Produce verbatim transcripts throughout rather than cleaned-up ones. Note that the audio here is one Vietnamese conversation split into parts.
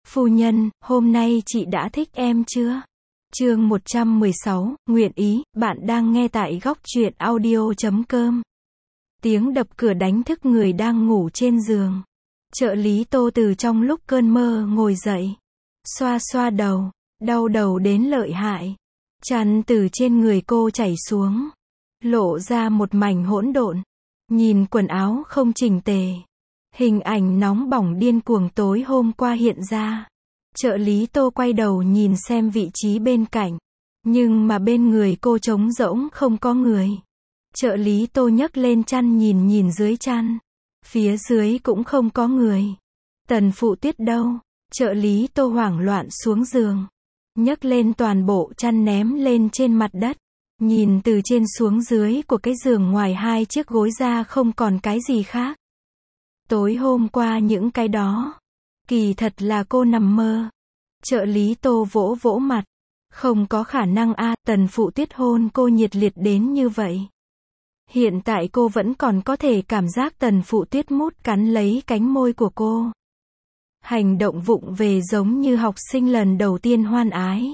Phu nhân, hôm nay chị đã thích em chưa? Chương một trăm mười sáu, nguyện ý, bạn đang nghe tại góc truyện audio chấm com. Tiếng đập cửa đánh thức người đang ngủ trên giường. Trợ lý Tô từ trong lúc cơn mơ ngồi dậy. Xoa xoa đầu, đau đầu đến lợi hại. Chăn từ trên người cô chảy xuống. Lộ ra một mảnh hỗn độn. Nhìn quần áo không chỉnh tề. Hình ảnh nóng bỏng điên cuồng tối hôm qua hiện ra. Trợ lý Tô quay đầu nhìn xem vị trí bên cạnh. Nhưng mà bên người cô trống rỗng không có người. Trợ lý Tô nhấc lên chăn nhìn nhìn dưới chăn. Phía dưới cũng không có người. Tần Phụ Tuyết đâu? Trợ lý Tô hoảng loạn xuống giường. Nhấc lên toàn bộ chăn ném lên trên mặt đất. Nhìn từ trên xuống dưới của cái giường ngoài hai chiếc gối ra không còn cái gì khác. Tối hôm qua những cái đó. Kỳ thật là cô nằm mơ. Trợ lý Tô vỗ vỗ mặt. Không có khả năng a, Tần Phụ Tuyết hôn cô nhiệt liệt đến như vậy. Hiện tại cô vẫn còn có thể cảm giác Tần Phụ Tuyết mút cắn lấy cánh môi của cô. Hành động vụng về giống như học sinh lần đầu tiên hoan ái.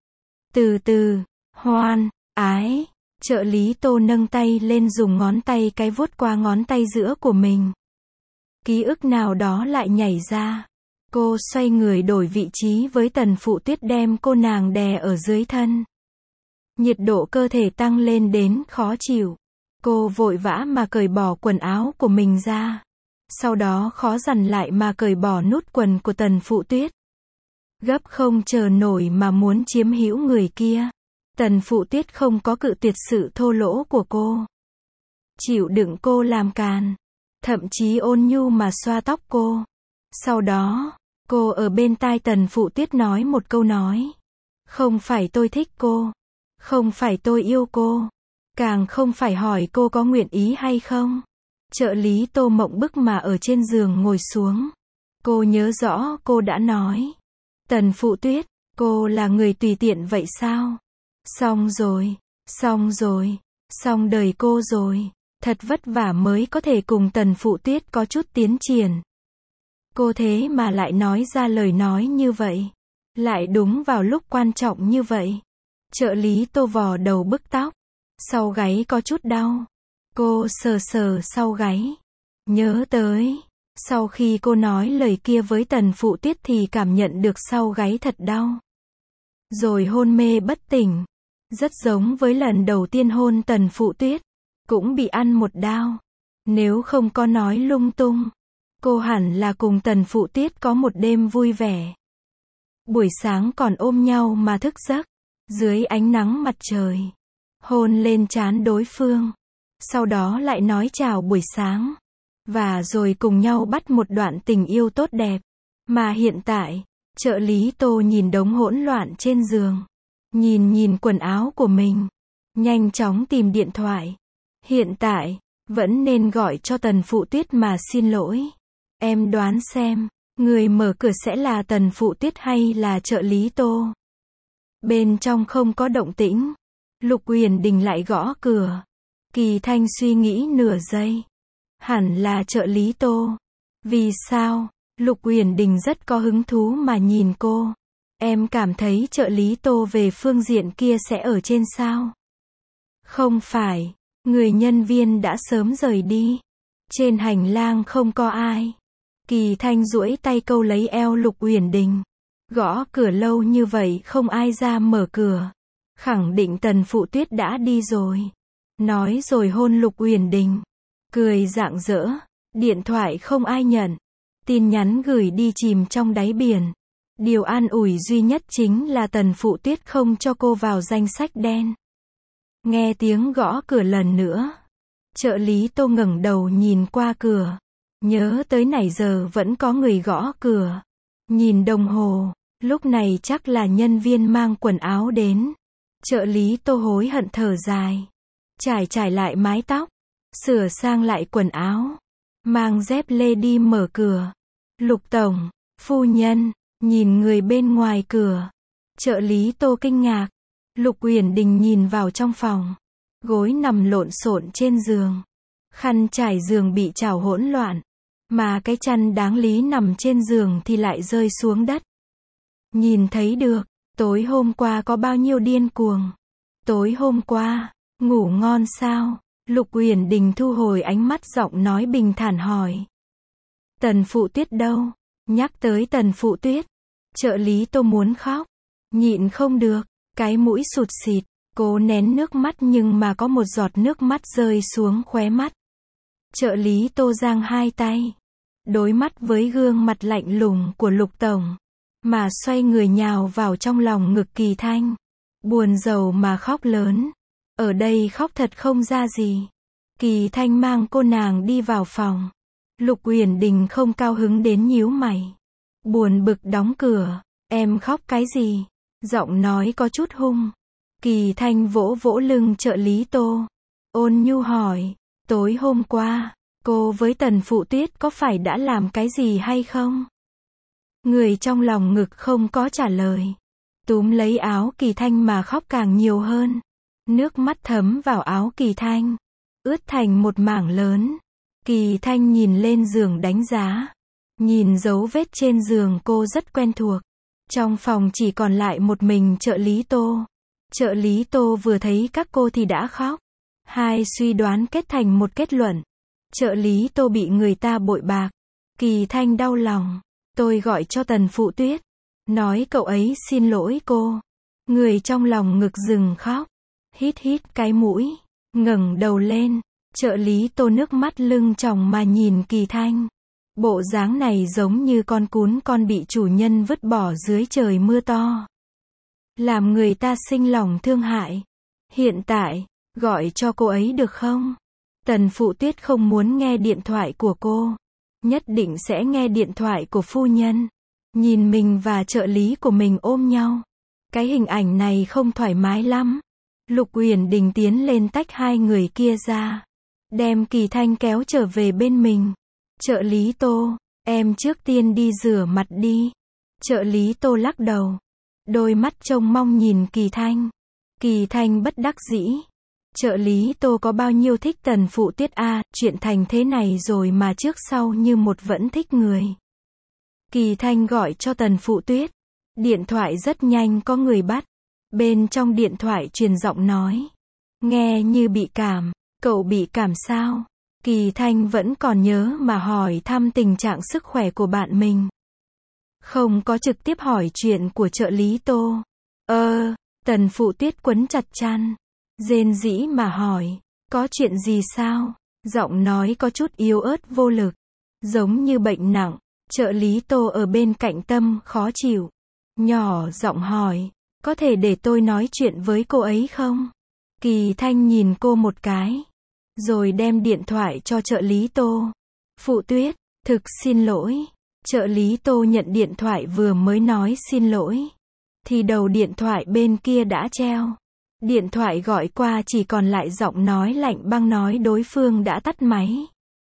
Từ từ, hoan, ái, trợ lý Tô nâng tay lên dùng ngón tay cái vuốt qua ngón tay giữa của mình. Ký ức nào đó lại nhảy ra. Cô xoay người đổi vị trí với Tần Phụ Tuyết đem cô nàng đè ở dưới thân. Nhiệt độ cơ thể tăng lên đến khó chịu. Cô vội vã mà cởi bỏ quần áo của mình ra. Sau đó khó dằn lại mà cởi bỏ nút quần của Tần Phụ Tuyết. Gấp không chờ nổi mà muốn chiếm hữu người kia. Tần Phụ Tuyết không có cự tuyệt sự thô lỗ của cô. Chịu đựng cô làm càn. Thậm chí ôn nhu mà xoa tóc cô. Sau đó, cô ở bên tai Tần Phụ Tuyết nói một câu nói. Không phải tôi thích cô. Không phải tôi yêu cô. Càng không phải hỏi cô có nguyện ý hay không. Trợ lý Tô mộng bức mà ở trên giường ngồi xuống. Cô nhớ rõ cô đã nói. Tần Phụ Tuyết, cô là người tùy tiện vậy sao? Xong rồi, xong rồi, xong đời cô rồi. Thật vất vả mới có thể cùng Tần Phụ Tuyết có chút tiến triển. Cô thế mà lại nói ra lời nói như vậy. Lại đúng vào lúc quan trọng như vậy. Trợ lý Tô vò đầu bức tóc. Sau gáy có chút đau. Cô sờ sờ sau gáy. Nhớ tới. Sau khi cô nói lời kia với Tần Phụ Tuyết thì cảm nhận được sau gáy thật đau. Rồi hôn mê bất tỉnh. Rất giống với lần đầu tiên hôn Tần Phụ Tuyết. Cũng bị ăn một đao. Nếu không có nói lung tung. Cô hẳn là cùng Tần Phụ Tuyết có một đêm vui vẻ. Buổi sáng còn ôm nhau mà thức giấc. Dưới ánh nắng mặt trời. Hôn lên trán đối phương. Sau đó lại nói chào buổi sáng. Và rồi cùng nhau bắt một đoạn tình yêu tốt đẹp. Mà hiện tại, trợ lý Tô nhìn đống hỗn loạn trên giường. Nhìn nhìn quần áo của mình. Nhanh chóng tìm điện thoại. Hiện tại, vẫn nên gọi cho Tần Phụ Tuyết mà xin lỗi. Em đoán xem, người mở cửa sẽ là Tần Phụ Tuyết hay là trợ lý Tô? Bên trong không có động tĩnh. Lục Uyển Đình lại gõ cửa. Kỳ Thanh suy nghĩ nửa giây. Hẳn là trợ lý Tô. Vì sao? Lục Uyển Đình rất có hứng thú mà nhìn cô. Em cảm thấy trợ lý Tô về phương diện kia sẽ ở trên sao? Không phải. Người nhân viên đã sớm rời đi. Trên hành lang không có ai. Kỳ Thanh duỗi tay câu lấy eo Lục Uyển Đình. Gõ cửa lâu như vậy không ai ra mở cửa. Khẳng định Tần Phụ Tuyết đã đi rồi. Nói rồi hôn Lục Uyển Đình. Cười rạng rỡ. Điện thoại không ai nhận. Tin nhắn gửi đi chìm trong đáy biển. Điều an ủi duy nhất chính là Tần Phụ Tuyết không cho cô vào danh sách đen. Nghe tiếng gõ cửa lần nữa. Trợ lý Tô ngẩng đầu nhìn qua cửa. Nhớ tới nãy giờ vẫn có người gõ cửa. Nhìn đồng hồ. Lúc này chắc là nhân viên mang quần áo đến. Trợ lý Tô hối hận thở dài. Trải trải lại mái tóc. Sửa sang lại quần áo. Mang dép lê đi mở cửa. Lục tổng, phu nhân, nhìn người bên ngoài cửa. Trợ lý Tô kinh ngạc. Lục Uyển Đình nhìn vào trong phòng. Gối nằm lộn xộn trên giường. Khăn trải giường bị trào hỗn loạn. Mà cái chăn đáng lý nằm trên giường thì lại rơi xuống đất. Nhìn thấy được, tối hôm qua có bao nhiêu điên cuồng. Tối hôm qua, ngủ ngon sao? Lục Uyển Đình thu hồi ánh mắt, giọng nói bình thản hỏi. Tần Phụ Tuyết đâu? Nhắc tới Tần Phụ Tuyết, trợ lý Tô muốn khóc. Nhịn không được, cái mũi sụt sịt, cố nén nước mắt nhưng mà có một giọt nước mắt rơi xuống khóe mắt. Trợ lý Tô giang hai tay, đối mắt với gương mặt lạnh lùng của Lục Tổng, mà xoay người nhào vào trong lòng ngực Kỳ Thanh. Buồn rầu mà khóc lớn. Ở đây khóc thật không ra gì. Kỳ Thanh mang cô nàng đi vào phòng. Lục Uyển Đình không cao hứng đến nhíu mày. Buồn bực đóng cửa. Em khóc cái gì? Giọng nói có chút hung. Kỳ Thanh vỗ vỗ lưng trợ lý Tô. Ôn nhu hỏi. Tối hôm qua, cô với Tần Phụ Tuyết có phải đã làm cái gì hay không? Người trong lòng ngực không có trả lời. Túm lấy áo Kỳ Thanh mà khóc càng nhiều hơn. Nước mắt thấm vào áo Kỳ Thanh, ướt thành một mảng lớn. Kỳ Thanh nhìn lên giường đánh giá. Nhìn dấu vết trên giường cô rất quen thuộc. Trong phòng chỉ còn lại một mình trợ lý Tô. Trợ lý Tô vừa thấy các cô thì đã khóc. Hai suy đoán kết thành một kết luận. Trợ lý Tô bị người ta bội bạc. Kỳ Thanh đau lòng. Tôi gọi cho Tần Phụ Tuyết, nói cậu ấy xin lỗi cô. Người trong lòng ngực dừng khóc. Hít hít cái mũi, ngẩng đầu lên. Trợ lý Tô nước mắt lưng tròng mà nhìn Kỳ Thanh. Bộ dáng này giống như con cún con bị chủ nhân vứt bỏ dưới trời mưa to. Làm người ta sinh lòng thương hại. Hiện tại, gọi cho cô ấy được không? Tần Phụ Tuyết không muốn nghe điện thoại của cô. Nhất định sẽ nghe điện thoại của phu nhân. Nhìn mình và trợ lý của mình ôm nhau. Cái hình ảnh này không thoải mái lắm. Lục Uyển Đình tiến lên tách hai người kia ra. Đem Kỳ Thanh kéo trở về bên mình. Trợ lý Tô, em trước tiên đi rửa mặt đi. Trợ lý Tô lắc đầu. Đôi mắt trông mong nhìn Kỳ Thanh. Kỳ Thanh bất đắc dĩ. Trợ lý Tô có bao nhiêu thích Tần Phụ Tuyết a, chuyện thành thế này rồi mà trước sau như một vẫn thích người. Kỳ Thanh gọi cho Tần Phụ Tuyết. Điện thoại rất nhanh có người bắt. Bên trong điện thoại truyền giọng nói. Nghe như bị cảm. Cậu bị cảm sao? Kỳ Thanh vẫn còn nhớ mà hỏi thăm tình trạng sức khỏe của bạn mình. Không có trực tiếp hỏi chuyện của trợ lý Tô. Ơ, Tần Phụ Tuyết quấn chặt chăn. Rên rỉ mà hỏi. Có chuyện gì sao? Giọng nói có chút yếu ớt vô lực. Giống như bệnh nặng. Trợ lý Tô ở bên cạnh tâm khó chịu. Nhỏ giọng hỏi. Có thể để tôi nói chuyện với cô ấy không? Kỳ Thanh nhìn cô một cái. Rồi đem điện thoại cho trợ lý Tô. Phụ Tuyết, thực xin lỗi. Trợ lý Tô nhận điện thoại vừa mới nói xin lỗi. Thì đầu điện thoại bên kia đã treo. Điện thoại gọi qua chỉ còn lại giọng nói lạnh băng nói đối phương đã tắt máy.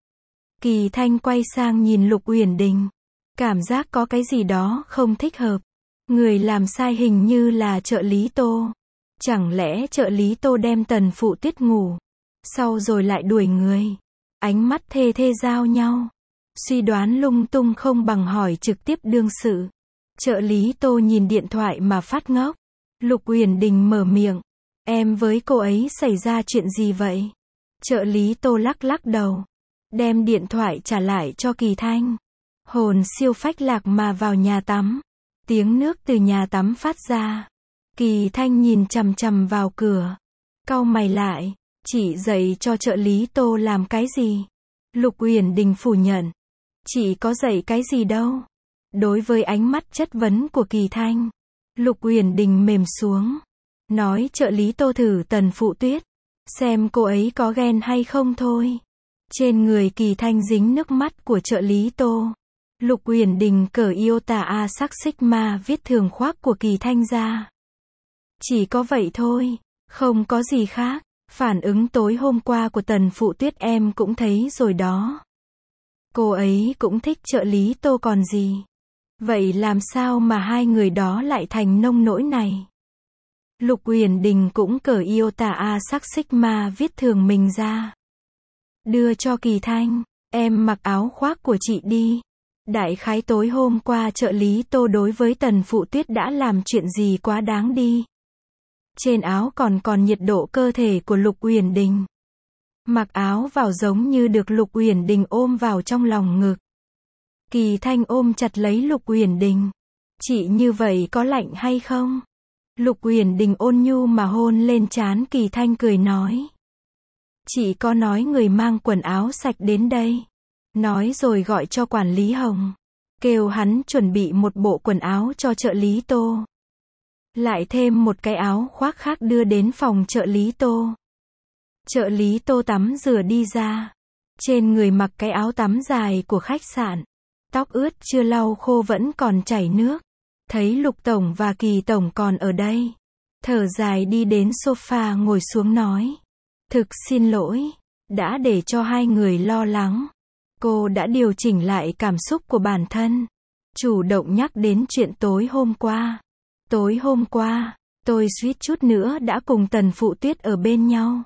Kỳ Thanh quay sang nhìn Lục Uyển Đình. Cảm giác có cái gì đó không thích hợp. Người làm sai hình như là trợ lý Tô. Chẳng lẽ trợ lý Tô đem Tần Phụ Tuyết ngủ, sau rồi lại đuổi người. Ánh mắt thê thê giao nhau. Suy đoán lung tung không bằng hỏi trực tiếp đương sự. Trợ lý Tô nhìn điện thoại mà phát ngốc. Lục Uyển Đình mở miệng. Em với cô ấy xảy ra chuyện gì vậy? Trợ lý Tô lắc lắc đầu. Đem điện thoại trả lại cho Kỳ Thanh. Hồn siêu phách lạc mà vào nhà tắm. Tiếng nước từ nhà tắm phát ra. Kỳ Thanh nhìn chằm chằm vào cửa. Cau mày lại. Chị dạy cho trợ lý Tô làm cái gì? Lục Uyển Đình phủ nhận. Chị có dạy cái gì đâu. Đối với ánh mắt chất vấn của Kỳ Thanh, Lục Uyển Đình mềm xuống. Nói trợ lý Tô thử Tần Phụ Tuyết. Xem cô ấy có ghen hay không thôi. Trên người Kỳ Thanh dính nước mắt của trợ lý Tô. Lục Uyển Đình cởi iota A sắc sigma viết thường khoác của Kỳ Thanh ra. Chỉ có vậy thôi. Không có gì khác. Phản ứng tối hôm qua của Tần Phụ Tuyết em cũng thấy rồi đó. Cô ấy cũng thích trợ lý Tô còn gì. Vậy làm sao mà hai người đó lại thành nông nỗi này? Lục Uyển Đình cũng cởi iota A sắc sigma viết thường mình ra. Đưa cho Kỳ Thanh. Em mặc áo khoác của chị đi. Đại khái tối hôm qua trợ lý Tô đối với Tần Phụ Tuyết đã làm chuyện gì quá đáng đi. Trên áo còn còn nhiệt độ cơ thể của Lục Uyển Đình. Mặc áo vào giống như được Lục Uyển Đình ôm vào trong lòng ngực. Kỳ Thanh ôm chặt lấy Lục Uyển Đình. Chị như vậy có lạnh hay không? Lục Uyển Đình ôn nhu mà hôn lên trán Kỳ Thanh cười nói. Chị có nói người mang quần áo sạch đến đây. Nói rồi gọi cho quản lý Hồng. Kêu hắn chuẩn bị một bộ quần áo cho trợ lý Tô. Lại thêm một cái áo khoác khác đưa đến phòng trợ lý Tô. Trợ lý Tô tắm rửa đi ra. Trên người mặc cái áo tắm dài của khách sạn. Tóc ướt chưa lau khô vẫn còn chảy nước. Thấy Lục Tổng và Kỳ Tổng còn ở đây. Thở dài đi đến sofa ngồi xuống nói. Thực xin lỗi. Đã để cho hai người lo lắng. Cô đã điều chỉnh lại cảm xúc của bản thân. Chủ động nhắc đến chuyện tối hôm qua. Tối hôm qua, tôi suýt chút nữa đã cùng Tần Phụ Tuyết ở bên nhau.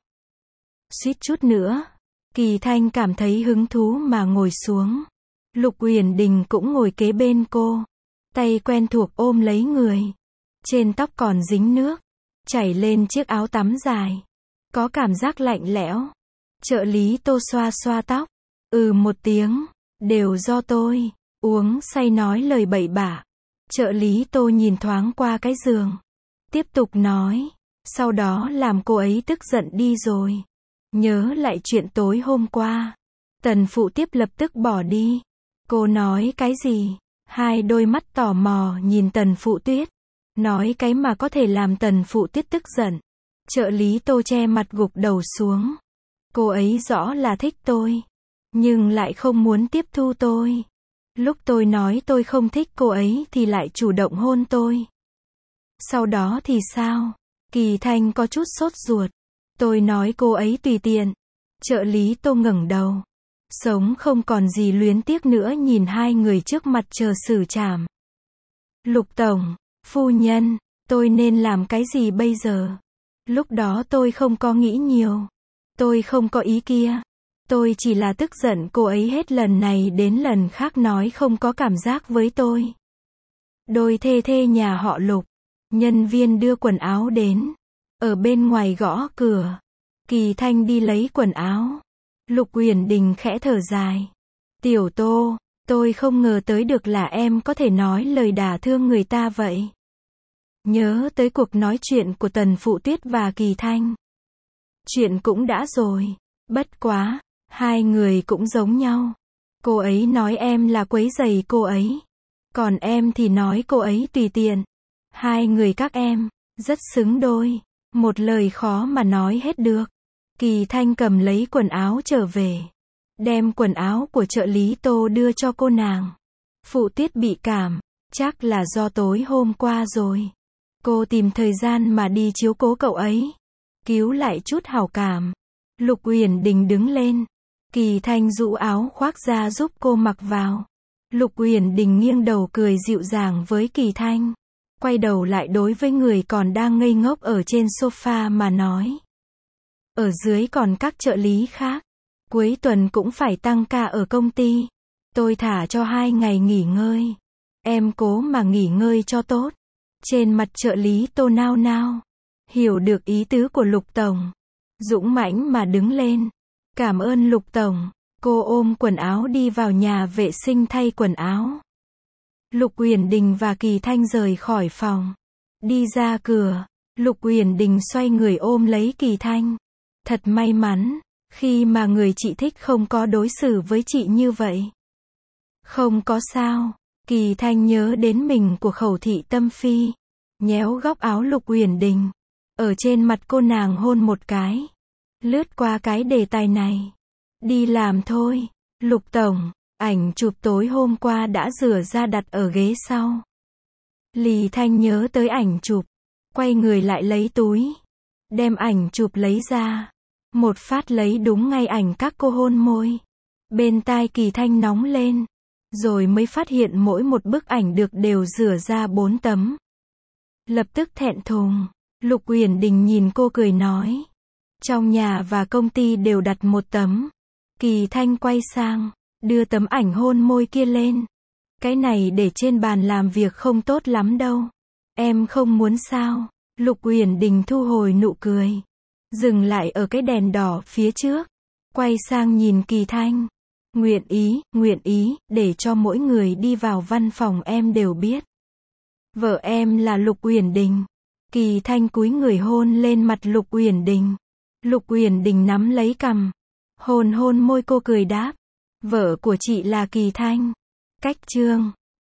Suýt chút nữa. Kỳ Thanh cảm thấy hứng thú mà ngồi xuống. Lục Uyển Đình cũng ngồi kế bên cô. Tay quen thuộc ôm lấy người. Trên tóc còn dính nước. Chảy lên chiếc áo tắm dài. Có cảm giác lạnh lẽo. Trợ lý Tô xoa xoa tóc. Ừ một tiếng. Đều do tôi. Uống say nói lời bậy bạ. Trợ lý Tô nhìn thoáng qua cái giường. Tiếp tục nói. Sau đó làm cô ấy tức giận đi rồi. Nhớ lại chuyện tối hôm qua. Tần Phụ Tiếp lập tức bỏ đi. Cô nói cái gì? Hai đôi mắt tò mò nhìn Tần Phụ Tuyết. Nói cái mà có thể làm Tần Phụ Tuyết tức giận. Trợ lý Tô che mặt gục đầu xuống. Cô ấy rõ là thích tôi. Nhưng lại không muốn tiếp thu tôi. Lúc tôi nói tôi không thích cô ấy thì lại chủ động hôn tôi. Sau đó thì sao? Kỳ Thanh có chút sốt ruột. Tôi nói cô ấy tùy tiện. Trợ lý Tô ngẩng đầu. Sống không còn gì luyến tiếc nữa nhìn hai người trước mặt chờ xử trảm. Lục Tổng, phu nhân, tôi nên làm cái gì bây giờ? Lúc đó tôi không có nghĩ nhiều. Tôi không có ý kia. Tôi chỉ là tức giận cô ấy hết lần này đến lần khác nói không có cảm giác với tôi. Đôi thê thê nhà họ Lục. Nhân viên đưa quần áo đến. Ở bên ngoài gõ cửa. Kỳ Thanh đi lấy quần áo. Lục Uyển Đình khẽ thở dài. Tiểu Tô, tôi không ngờ tới được là em có thể nói lời đả thương người ta vậy. Nhớ tới cuộc nói chuyện của Tần Phụ Tuyết và Kỳ Thanh. Chuyện cũng đã rồi. Bất quá, hai người cũng giống nhau. Cô ấy nói em là quấy rầy cô ấy. Còn em thì nói cô ấy tùy tiện. Hai người các em, rất xứng đôi. Một lời khó mà nói hết được. Kỳ Thanh cầm lấy quần áo trở về. Đem quần áo của trợ lý Tô đưa cho cô nàng. Phụ Tuyết bị cảm. Chắc là do tối hôm qua rồi. Cô tìm thời gian mà đi chiếu cố cậu ấy. Cứu lại chút hảo cảm. Lục Uyển Đình đứng lên. Kỳ Thanh rũ áo khoác ra giúp cô mặc vào. Lục Uyển Đình nghiêng đầu cười dịu dàng với Kỳ Thanh. Quay đầu lại đối với người còn đang ngây ngốc ở trên sofa mà nói. Ở dưới còn các trợ lý khác. Cuối tuần cũng phải tăng ca ở công ty. Tôi thả cho hai ngày nghỉ ngơi. Em cố mà nghỉ ngơi cho tốt. Trên mặt trợ lý Tô nao nao. Hiểu được ý tứ của Lục Tổng. Dũng mãnh mà đứng lên. Cảm ơn Lục Tổng. Cô ôm quần áo đi vào nhà vệ sinh thay quần áo. Lục Uyển Đình và Kỳ Thanh rời khỏi phòng. Đi ra cửa. Lục Uyển Đình xoay người ôm lấy Kỳ Thanh. Thật may mắn. Khi mà người chị thích không có đối xử với chị như vậy. Không có sao. Kỳ Thanh nhớ đến mình của Khẩu Thị Tâm Phi. Nhéo góc áo Lục Uyển Đình. Ở trên mặt cô nàng hôn một cái. Lướt qua cái đề tài này. Đi làm thôi. Lục Tổng, ảnh chụp tối hôm qua đã rửa ra đặt ở ghế sau. Lý Thanh nhớ tới ảnh chụp. Quay người lại lấy túi. Đem ảnh chụp lấy ra. Một phát lấy đúng ngay ảnh các cô hôn môi. Bên tai Kỳ Thanh nóng lên. Rồi mới phát hiện mỗi một bức ảnh được đều rửa ra bốn tấm. Lập tức thẹn thùng. Lục Uyển Đình nhìn cô cười nói. Trong nhà và công ty đều đặt một tấm. Kỳ Thanh quay sang. Đưa tấm ảnh hôn môi kia lên. Cái này để trên bàn làm việc không tốt lắm đâu. Em không muốn sao? Lục Uyển Đình thu hồi nụ cười. Dừng lại ở cái đèn đỏ phía trước. Quay sang nhìn Kỳ Thanh. Nguyện ý, nguyện ý, để cho mỗi người đi vào văn phòng em đều biết. Vợ em là Lục Uyển Đình. Kỳ Thanh cúi người hôn lên mặt Lục Uyển Đình. Lục Uyển Đình nắm lấy cằm. Hôn hôn môi cô cười đáp. Vợ của chị là Kỳ Thanh. Cách chương